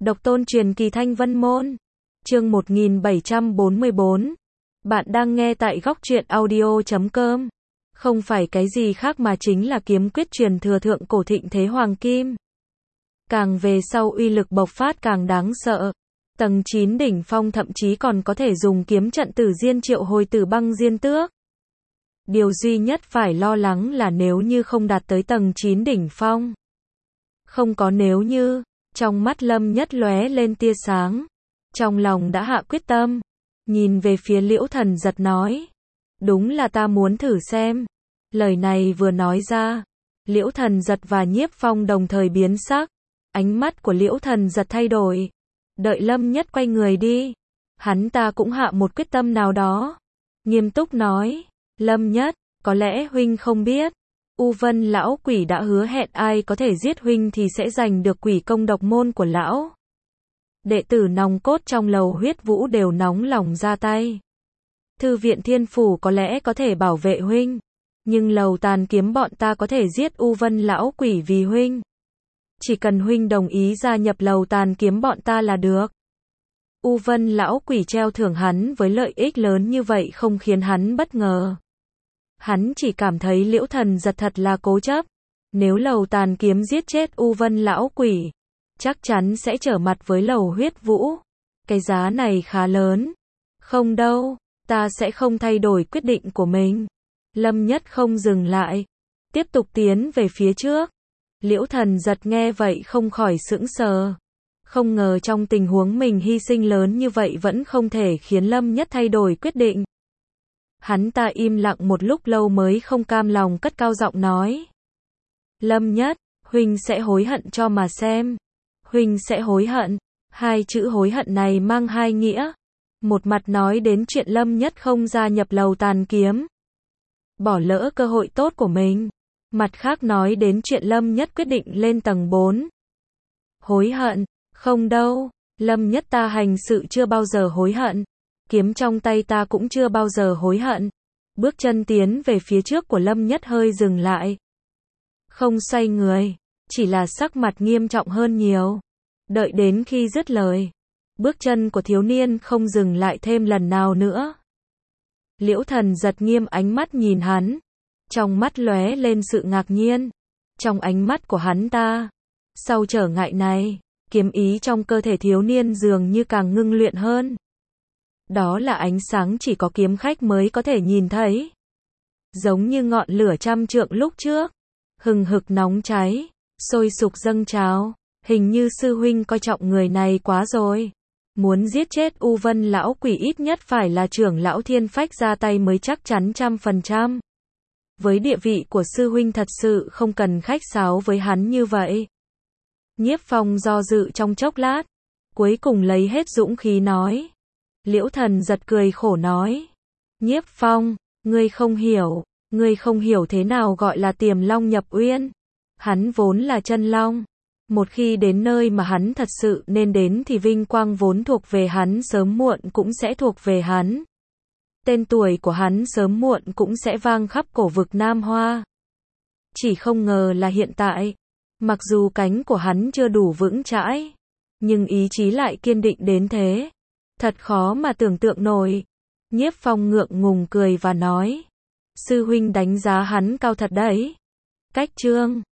Độc tôn truyền kỳ Thanh Vân Môn. Chương 1744. Bạn đang nghe tại góc truyện audio.com. Không phải cái gì khác mà chính là kiếm quyết truyền thừa thượng cổ thịnh thế hoàng kim. Càng về sau uy lực bộc phát càng đáng sợ. Tầng 9 đỉnh phong thậm chí còn có thể dùng kiếm trận Tử Diên triệu hồi Tử Băng Diên Tước. Điều duy nhất phải lo lắng là nếu như không đạt tới tầng 9 đỉnh phong. Không có nếu như, trong mắt Lâm Nhất lóe lên tia sáng. Trong lòng đã hạ quyết tâm, nhìn về phía Liễu Thần Giật nói. Đúng là ta muốn thử xem. Lời này vừa nói ra, Liễu Thần Giật và Nhiếp Phong đồng thời biến sắc. Ánh mắt của Liễu Thần Giật thay đổi. Đợi Lâm Nhất quay người đi, hắn ta cũng hạ một quyết tâm nào đó. Nghiêm túc nói, Lâm Nhất, có lẽ huynh không biết. U Vân lão quỷ đã hứa hẹn ai có thể giết huynh thì sẽ giành được quỷ công độc môn của lão. Đệ tử nòng cốt trong lầu huyết vũ đều nóng lòng ra tay. Thư viện thiên phủ có lẽ có thể bảo vệ huynh, nhưng lầu tàn kiếm bọn ta có thể giết U Vân lão quỷ vì huynh. Chỉ cần huynh đồng ý gia nhập lầu tàn kiếm bọn ta là được. U Vân lão quỷ treo thưởng hắn với lợi ích lớn như vậy không khiến hắn bất ngờ. Hắn chỉ cảm thấy Liễu Thần Giật thật là cố chấp. Nếu lầu tàn kiếm giết chết U Vân lão quỷ, chắc chắn sẽ trở mặt với lầu huyết vũ. Cái giá này khá lớn. Không đâu, ta sẽ không thay đổi quyết định của mình. Lâm Nhất không dừng lại, tiếp tục tiến về phía trước. Liễu Thần Giật nghe vậy không khỏi sững sờ. Không ngờ trong tình huống mình hy sinh lớn như vậy vẫn không thể khiến Lâm Nhất thay đổi quyết định. Hắn ta im lặng một lúc lâu mới không cam lòng cất cao giọng nói. Lâm Nhất, huynh sẽ hối hận cho mà xem. Huynh sẽ hối hận. Hai chữ hối hận này mang hai nghĩa. Một mặt nói đến chuyện Lâm Nhất không gia nhập lầu tàn kiếm, bỏ lỡ cơ hội tốt của mình. Mặt khác nói đến chuyện Lâm Nhất quyết định lên tầng 4. Hối hận? Không đâu. Lâm Nhất ta hành sự chưa bao giờ hối hận. Kiếm trong tay ta cũng chưa bao giờ hối hận. Bước chân tiến về phía trước của Lâm Nhất hơi dừng lại. Không xoay người, chỉ là sắc mặt nghiêm trọng hơn nhiều. Đợi đến khi dứt lời, bước chân của thiếu niên không dừng lại thêm lần nào nữa. Liễu Thần Giật nghiêm ánh mắt nhìn hắn. Trong mắt lóe lên sự ngạc nhiên. Trong ánh mắt của hắn ta, sau trở ngại này, kiếm ý trong cơ thể thiếu niên dường như càng ngưng luyện hơn. Đó là ánh sáng chỉ có kiếm khách mới có thể nhìn thấy. Giống như ngọn lửa trăm trượng lúc trước, hừng hực nóng cháy, sôi sục dâng trào. Hình như sư huynh coi trọng người này quá rồi. Muốn giết chết U Vân lão quỷ ít nhất phải là trưởng lão Thiên Phách ra tay mới chắc chắn 100%. Với địa vị của sư huynh thật sự không cần khách sáo với hắn như vậy. Nhiếp Phong do dự trong chốc lát, cuối cùng lấy hết dũng khí nói. Liễu Thần Giật cười khổ nói. Nhiếp Phong, ngươi không hiểu thế nào gọi là tiềm long nhập uyên. Hắn vốn là chân long. Một khi đến nơi mà hắn thật sự nên đến thì vinh quang vốn thuộc về hắn sớm muộn cũng sẽ thuộc về hắn. Tên tuổi của hắn sớm muộn cũng sẽ vang khắp cổ vực Nam Hoa. Chỉ không ngờ là hiện tại, mặc dù cánh của hắn chưa đủ vững chãi, nhưng ý chí lại kiên định đến thế. Thật khó mà tưởng tượng nổi. Nhiếp Phong ngượng ngùng cười và nói. Sư huynh đánh giá hắn cao thật đấy. Cách chương